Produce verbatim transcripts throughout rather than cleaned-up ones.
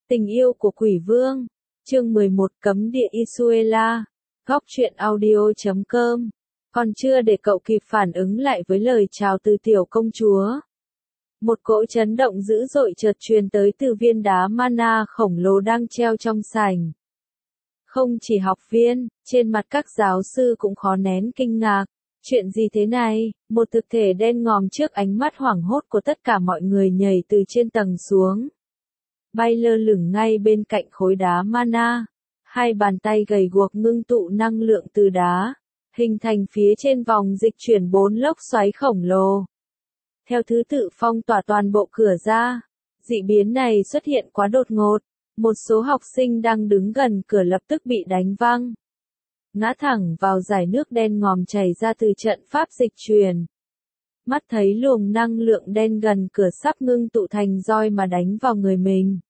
Tình yêu của quỷ vương. Chương mười một Cấm địa Isuela. Góc truyện audio chấm com. Còn chưa để cậu kịp phản ứng lại với lời chào từ tiểu công chúa. Một cỗ chấn động dữ dội chợt truyền tới từ viên đá mana khổng lồ đang treo trong sảnh. Không chỉ học viên, trên mặt các giáo sư cũng khó nén kinh ngạc. Chuyện gì thế này? Một thực thể đen ngòm trước ánh mắt hoảng hốt của tất cả mọi người nhảy từ trên tầng xuống. Bay lơ lửng ngay bên cạnh khối đá mana. Hai bàn tay gầy guộc ngưng tụ năng lượng từ đá, hình thành phía trên vòng dịch chuyển bốn lốc xoáy khổng lồ. Theo thứ tự phong tỏa toàn bộ cửa ra. Dị biến này xuất hiện quá đột ngột. Một số học sinh đang đứng gần cửa lập tức bị đánh văng, ngã thẳng vào dải nước đen ngòm chảy ra từ trận pháp dịch truyền. Mắt thấy luồng năng lượng đen gần cửa sắp ngưng tụ thành roi mà đánh vào người mình.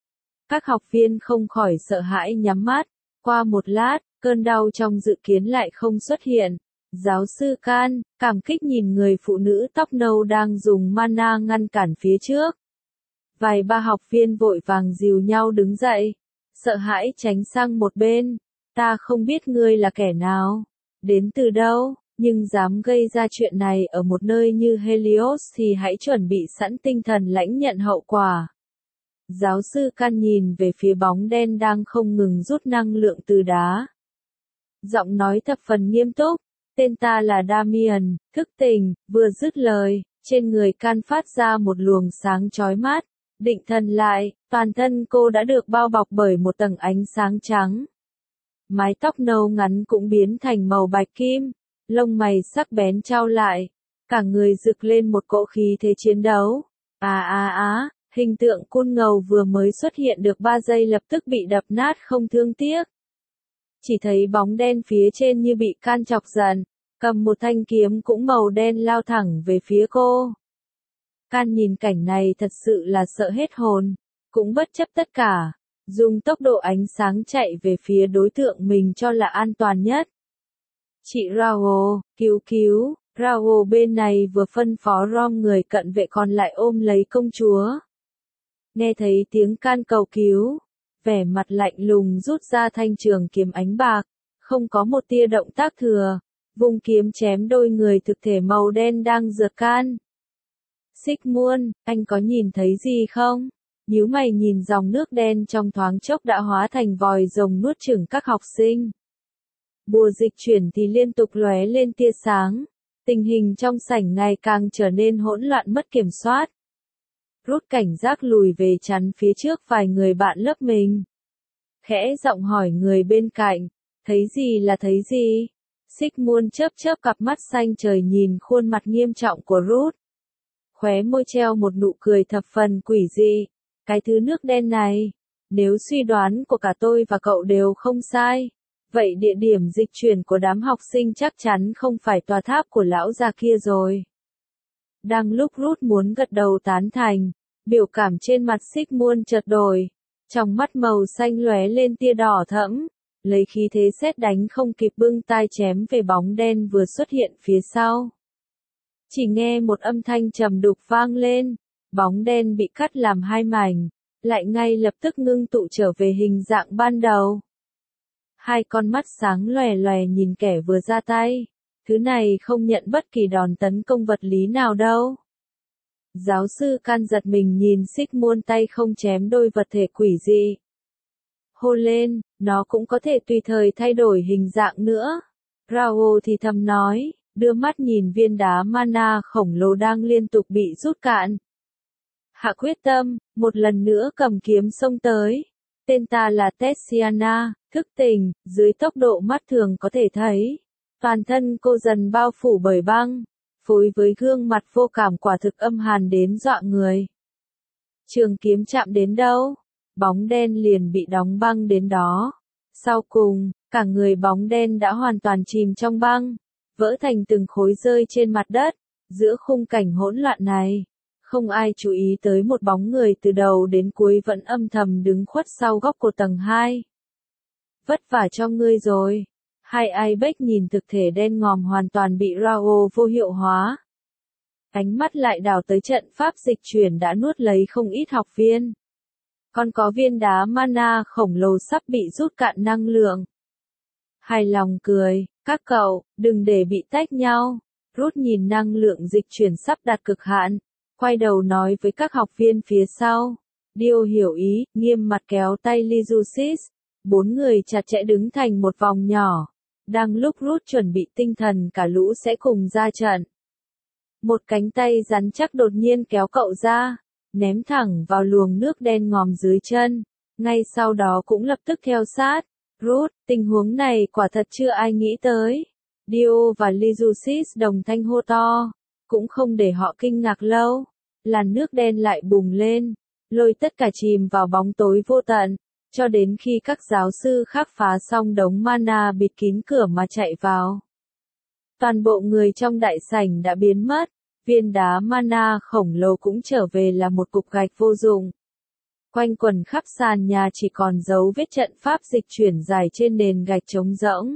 Các học viên không khỏi sợ hãi nhắm mắt. Qua một lát, cơn đau trong dự kiến lại không xuất hiện. Giáo sư Can, cảm kích nhìn người phụ nữ tóc nâu đang dùng mana ngăn cản phía trước. Vài ba học viên vội vàng dìu nhau đứng dậy, sợ hãi tránh sang một bên. Ta không biết ngươi là kẻ nào, đến từ đâu, nhưng dám gây ra chuyện này ở một nơi như Helios thì hãy chuẩn bị sẵn tinh thần lãnh nhận hậu quả. Giáo sư Can nhìn về phía bóng đen đang không ngừng rút năng lượng từ đá. Giọng nói thập phần nghiêm túc, tên ta là Damian, thức tỉnh. Vừa dứt lời, trên người Can phát ra một luồng sáng chói mắt. Định thần lại, toàn thân cô đã được bao bọc bởi một tầng ánh sáng trắng. Mái tóc nâu ngắn cũng biến thành màu bạch kim, lông mày sắc bén trao lại, cả người rực lên một cỗ khí thế chiến đấu. À à á, hình tượng côn ngầu vừa mới xuất hiện được ba giây lập tức bị đập nát không thương tiếc. Chỉ thấy bóng đen phía trên như bị Can chọc giận, cầm một thanh kiếm cũng màu đen lao thẳng về phía cô. Can nhìn cảnh này thật sự là sợ hết hồn, cũng bất chấp tất cả, dùng tốc độ ánh sáng chạy về phía đối tượng mình cho là an toàn nhất. Chị Raoul, cứu cứu. Raoul bên này vừa phân phó Rom người cận vệ còn lại ôm lấy công chúa. Nghe thấy tiếng Can cầu cứu, vẻ mặt lạnh lùng rút ra thanh trường kiếm ánh bạc, không có một tia động tác thừa, vung kiếm chém đôi người thực thể màu đen đang rượt Can. Sigmund, anh có nhìn thấy gì không? Nhíu mày nhìn dòng nước đen trong thoáng chốc đã hóa thành vòi rồng nuốt chửng các học sinh. Bùa dịch chuyển thì liên tục lóe lên tia sáng. Tình hình trong sảnh ngày càng trở nên hỗn loạn mất kiểm soát. Rút cảnh giác lùi về chắn phía trước vài người bạn lớp mình. Khẽ giọng hỏi người bên cạnh, thấy gì là thấy gì? Sigmund chớp chớp cặp mắt xanh trời nhìn khuôn mặt nghiêm trọng của Ruth. Khóe môi treo một nụ cười thập phần quỷ dị. Cái thứ nước đen này, nếu suy đoán của cả tôi và cậu đều không sai, vậy địa điểm dịch chuyển của đám học sinh chắc chắn không phải tòa tháp của lão già kia rồi. Đang lúc Ruth muốn gật đầu tán thành, biểu cảm trên mặt Sigmund chợt đổi, trong mắt màu xanh lóe lên tia đỏ thẫm, lấy khí thế sét đánh không kịp bưng tai chém về bóng đen vừa xuất hiện phía sau. Chỉ nghe một âm thanh trầm đục vang lên, bóng đen bị cắt làm hai mảnh, lại ngay lập tức ngưng tụ trở về hình dạng ban đầu. Hai con mắt sáng lòe lòe nhìn kẻ vừa ra tay, thứ này không nhận bất kỳ đòn tấn công vật lý nào đâu. Giáo sư Can giật mình nhìn Sigmund tay không chém đôi vật thể quỷ dị. Hô lên, nó cũng có thể tùy thời thay đổi hình dạng nữa. Raoul thì thầm nói, đưa mắt nhìn viên đá mana khổng lồ đang liên tục bị rút cạn. Hạ quyết tâm, một lần nữa cầm kiếm xông tới. Tên ta là Tessiana, thức tỉnh, dưới tốc độ mắt thường có thể thấy. Toàn thân cô dần bao phủ bởi băng, phối với gương mặt vô cảm quả thực âm hàn đến dọa người. Trường kiếm chạm đến đâu, bóng đen liền bị đóng băng đến đó. Sau cùng, cả người bóng đen đã hoàn toàn chìm trong băng, vỡ thành từng khối rơi trên mặt đất. Giữa khung cảnh hỗn loạn này, không ai chú ý tới một bóng người từ đầu đến cuối vẫn âm thầm đứng khuất sau góc của tầng hai. Vất vả cho ngươi rồi. Hai Ibex nhìn thực thể đen ngòm hoàn toàn bị Raoul vô hiệu hóa. Ánh mắt lại đảo tới trận pháp dịch chuyển đã nuốt lấy không ít học viên. Còn có viên đá mana khổng lồ sắp bị rút cạn năng lượng. Hài lòng cười, các cậu, đừng để bị tách nhau. Rút nhìn năng lượng dịch chuyển sắp đạt cực hạn, quay đầu nói với các học viên phía sau. Dio hiểu ý, nghiêm mặt kéo tay Lyusis. Bốn người chặt chẽ đứng thành một vòng nhỏ. Đang lúc Rút chuẩn bị tinh thần cả lũ sẽ cùng ra trận. Một cánh tay rắn chắc đột nhiên kéo cậu ra, ném thẳng vào luồng nước đen ngòm dưới chân. Ngay sau đó cũng lập tức theo sát. Rút, tình huống này quả thật chưa ai nghĩ tới. Dio và Lyusis đồng thanh hô to, cũng không để họ kinh ngạc lâu. Làn nước đen lại bùng lên, lôi tất cả chìm vào bóng tối vô tận, cho đến khi các giáo sư khác phá xong đống mana bịt kín cửa mà chạy vào. Toàn bộ người trong đại sảnh đã biến mất, viên đá mana khổng lồ cũng trở về là một cục gạch vô dụng. Quanh quần khắp sàn nhà chỉ còn dấu vết trận pháp dịch chuyển dài trên nền gạch trống rỗng.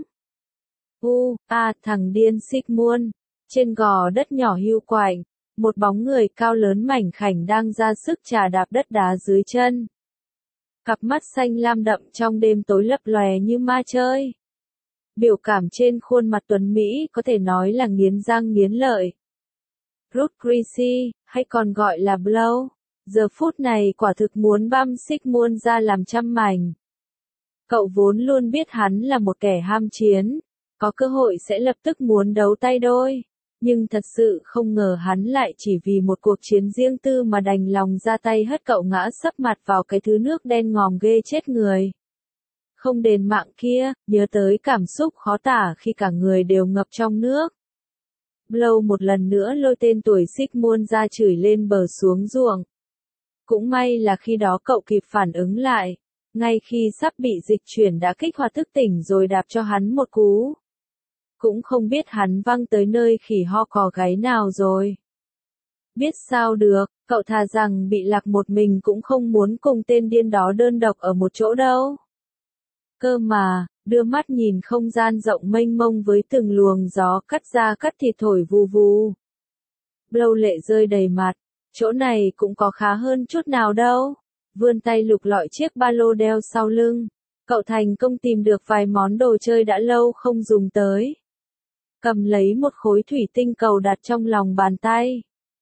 U, a, thằng điên Sigmund. Trên gò đất nhỏ hiu quạnh, một bóng người cao lớn mảnh khảnh đang ra sức chà đạp đất đá dưới chân. Cặp mắt xanh lam đậm trong đêm tối lấp lòe như ma chơi. Biểu cảm trên khuôn mặt tuấn Mỹ có thể nói là nghiến răng nghiến lợi. Rút Greasy, hay còn gọi là Blow, giờ phút này quả thực muốn băm Sigmund ra làm trăm mảnh. Cậu vốn luôn biết hắn là một kẻ ham chiến, có cơ hội sẽ lập tức muốn đấu tay đôi, nhưng thật sự không ngờ hắn lại chỉ vì một cuộc chiến riêng tư mà đành lòng ra tay hất cậu ngã sấp mặt vào cái thứ nước đen ngòm ghê chết người. Không đền mạng kia, nhớ tới cảm xúc khó tả khi cả người đều ngập trong nước. Blow một lần nữa lôi tên tuổi Sigmund ra chửi lên bờ xuống ruộng. Cũng may là khi đó cậu kịp phản ứng lại, ngay khi sắp bị dịch chuyển đã kích hoạt thức tỉnh rồi đạp cho hắn một cú. Cũng không biết hắn văng tới nơi khỉ ho cò gáy nào rồi. Biết sao được, cậu thà rằng bị lạc một mình cũng không muốn cùng tên điên đó đơn độc ở một chỗ đâu. Cơ mà, đưa mắt nhìn không gian rộng mênh mông với từng luồng gió cắt da cắt thịt thổi vù vù. Blow lệ rơi đầy mặt, chỗ này cũng có khá hơn chút nào đâu. Vươn tay lục lọi chiếc ba lô đeo sau lưng, cậu thành công tìm được vài món đồ chơi đã lâu không dùng tới. Cầm lấy một khối thủy tinh cầu đặt trong lòng bàn tay.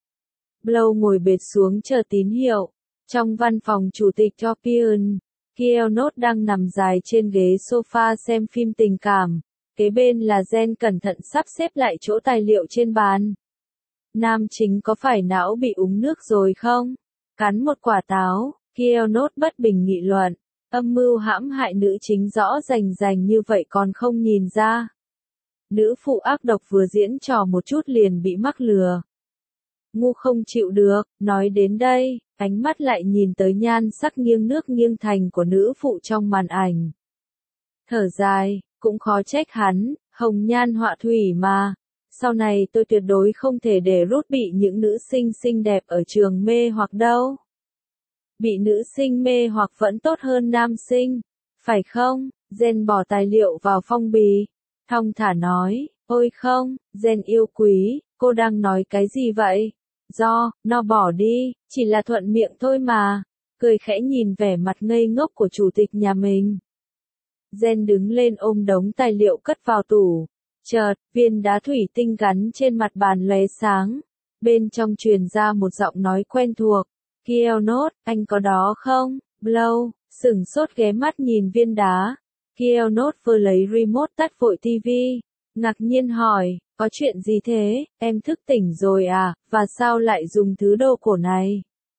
Blow ngồi bệt xuống chờ tín hiệu. Trong văn phòng chủ tịch Torpion, Keonot đang nằm dài trên ghế sofa xem phim tình cảm. Kế bên là Jen cẩn thận sắp xếp lại chỗ tài liệu trên bàn. Nam chính có phải não bị úng nước rồi không? Cắn một quả táo, Keonot bất bình nghị luận. Âm mưu hãm hại nữ chính rõ rành rành như vậy còn không nhìn ra. Nữ phụ ác độc vừa diễn trò một chút liền bị mắc lừa. Ngu không chịu được, nói đến đây, ánh mắt lại nhìn tới nhan sắc nghiêng nước nghiêng thành của nữ phụ trong màn ảnh. Thở dài, cũng khó trách hắn, hồng nhan họa thủy mà. Sau này tôi tuyệt đối không thể để Rút bị những nữ sinh xinh đẹp ở trường mê hoặc đâu. Bị nữ sinh mê hoặc vẫn tốt hơn nam sinh, phải không? Jen bỏ tài liệu vào phong bì. Thong thả nói, ôi không, Jen yêu quý, cô đang nói cái gì vậy? Do, nó bỏ đi, chỉ là thuận miệng thôi mà. Cười khẽ nhìn vẻ mặt ngây ngốc của chủ tịch nhà mình. Jen đứng lên ôm đống tài liệu cất vào tủ. Chợt, viên đá thủy tinh gắn trên mặt bàn lóe sáng. Bên trong truyền ra một giọng nói quen thuộc. Keonot, anh có đó không? Blow, sửng sốt ghé mắt nhìn viên đá. Keonot vừa lấy remote tắt vội tivi, ngạc nhiên hỏi, có chuyện gì thế, em thức tỉnh rồi à, và sao lại dùng thứ đồ cổ này?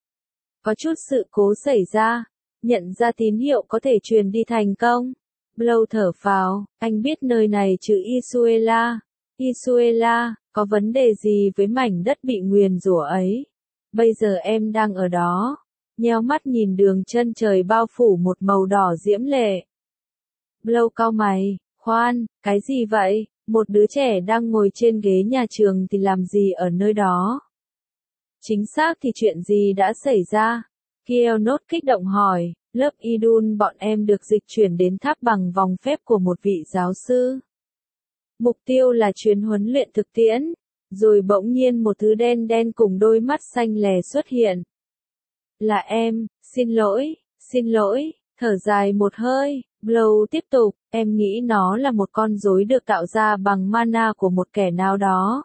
Có chút sự cố xảy ra, nhận ra tín hiệu có thể truyền đi thành công. Blow thở phào, anh biết nơi này chứ Isuela. Isuela, có vấn đề gì với mảnh đất bị nguyền rủa ấy? Bây giờ em đang ở đó. Nheo mắt nhìn đường chân trời bao phủ một màu đỏ diễm lệ. Blow cau mày, khoan, cái gì vậy? Một đứa trẻ đang ngồi trên ghế nhà trường thì làm gì ở nơi đó? Chính xác thì chuyện gì đã xảy ra? Keonot kích động hỏi, lớp Idun bọn em được dịch chuyển đến tháp bằng vòng phép của một vị giáo sư. Mục tiêu là chuyến huấn luyện thực tiễn, rồi bỗng nhiên một thứ đen đen cùng đôi mắt xanh lè xuất hiện. Là em, xin lỗi, Xin lỗi, thở dài một hơi, Blow tiếp tục, em nghĩ nó là một con rối được tạo ra bằng mana của một kẻ nào đó.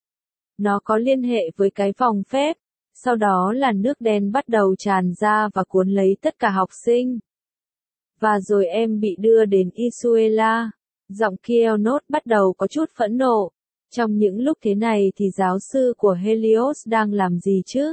Nó có liên hệ với cái vòng phép, sau đó là nước đen bắt đầu tràn ra và cuốn lấy tất cả học sinh. Và rồi em bị đưa đến Isuela. Giọng Keonot bắt đầu có chút phẫn nộ. Trong những lúc thế này thì giáo sư của Helios đang làm gì chứ?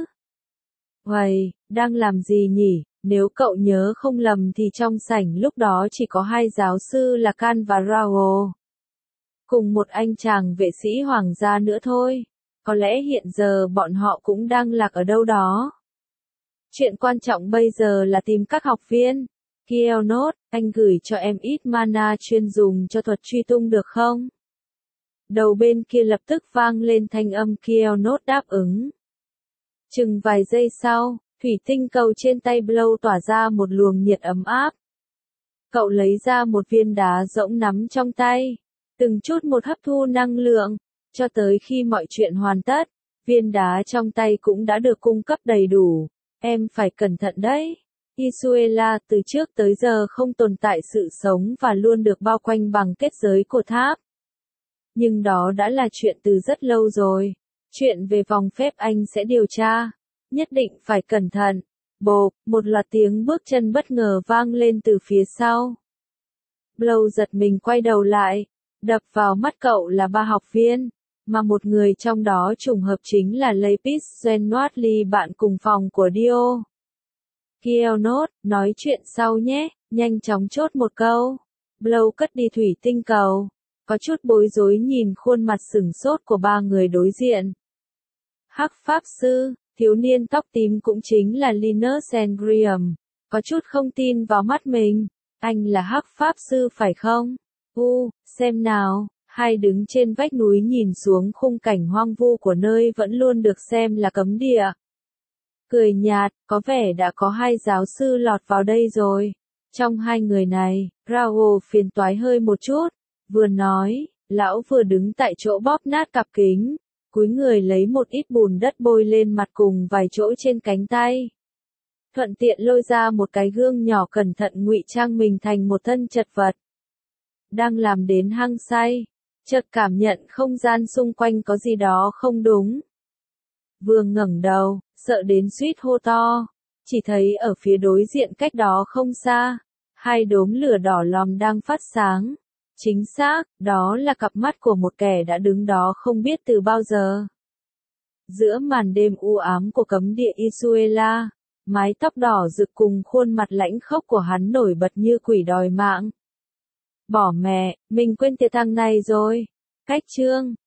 Uầy, đang làm gì nhỉ? Nếu cậu nhớ không lầm thì trong sảnh lúc đó chỉ có hai giáo sư là Khan và Raoul. Cùng một anh chàng vệ sĩ hoàng gia nữa thôi. Có lẽ hiện giờ bọn họ cũng đang lạc ở đâu đó. Chuyện quan trọng bây giờ là tìm các học viên. Keonot, anh gửi cho em ít mana chuyên dùng cho thuật truy tung được không? Đầu bên kia lập tức vang lên thanh âm Keonot đáp ứng. Chừng vài giây sau, thủy tinh cầu trên tay Blow tỏa ra một luồng nhiệt ấm áp. Cậu lấy ra một viên đá rỗng nắm trong tay, từng chút một hấp thu năng lượng, cho tới khi mọi chuyện hoàn tất, viên đá trong tay cũng đã được cung cấp đầy đủ. Em phải cẩn thận đấy. Isuela từ trước tới giờ không tồn tại sự sống và luôn được bao quanh bằng kết giới của tháp. Nhưng đó đã là chuyện từ rất lâu rồi. Chuyện về vòng phép anh sẽ điều tra. Nhất định phải cẩn thận. Bộp, một loạt tiếng bước chân bất ngờ vang lên từ phía sau. Blow giật mình quay đầu lại. Đập vào mắt cậu là ba học viên, mà một người trong đó trùng hợp chính là Lapis Lazuli, bạn cùng phòng của Dio. Keonot, nói chuyện sau nhé, nhanh chóng chốt một câu. Blow cất đi thủy tinh cầu, có chút bối rối nhìn khuôn mặt sửng sốt của ba người đối diện. Hắc Pháp Sư, thiếu niên tóc tím cũng chính là Linus Sandrium, có chút không tin vào mắt mình. Anh là Hắc Pháp Sư phải không? U, xem nào, hai đứng trên vách núi nhìn xuống khung cảnh hoang vu của nơi vẫn luôn được xem là cấm địa. Cười nhạt, có vẻ đã có hai giáo sư lọt vào đây rồi. Trong hai người này, Raoul phiền toái hơi một chút, vừa nói, lão vừa đứng tại chỗ bóp nát cặp kính, cúi người lấy một ít bùn đất bôi lên mặt cùng vài chỗ trên cánh tay. Thuận tiện lôi ra một cái gương nhỏ cẩn thận ngụy trang mình thành một thân chật vật. Đang làm đến hăng say, chợt cảm nhận không gian xung quanh có gì đó không đúng. Vừa ngẩng đầu, sợ đến suýt hô to, chỉ thấy ở phía đối diện cách đó không xa, hai đốm lửa đỏ lòm đang phát sáng. Chính xác, đó là cặp mắt của một kẻ đã đứng đó không biết từ bao giờ. Giữa màn đêm u ám của cấm địa Isuela, mái tóc đỏ rực cùng khuôn mặt lãnh khốc của hắn nổi bật như quỷ đòi mạng. Bỏ mẹ, mình quên tiệt thằng này rồi. Cách chương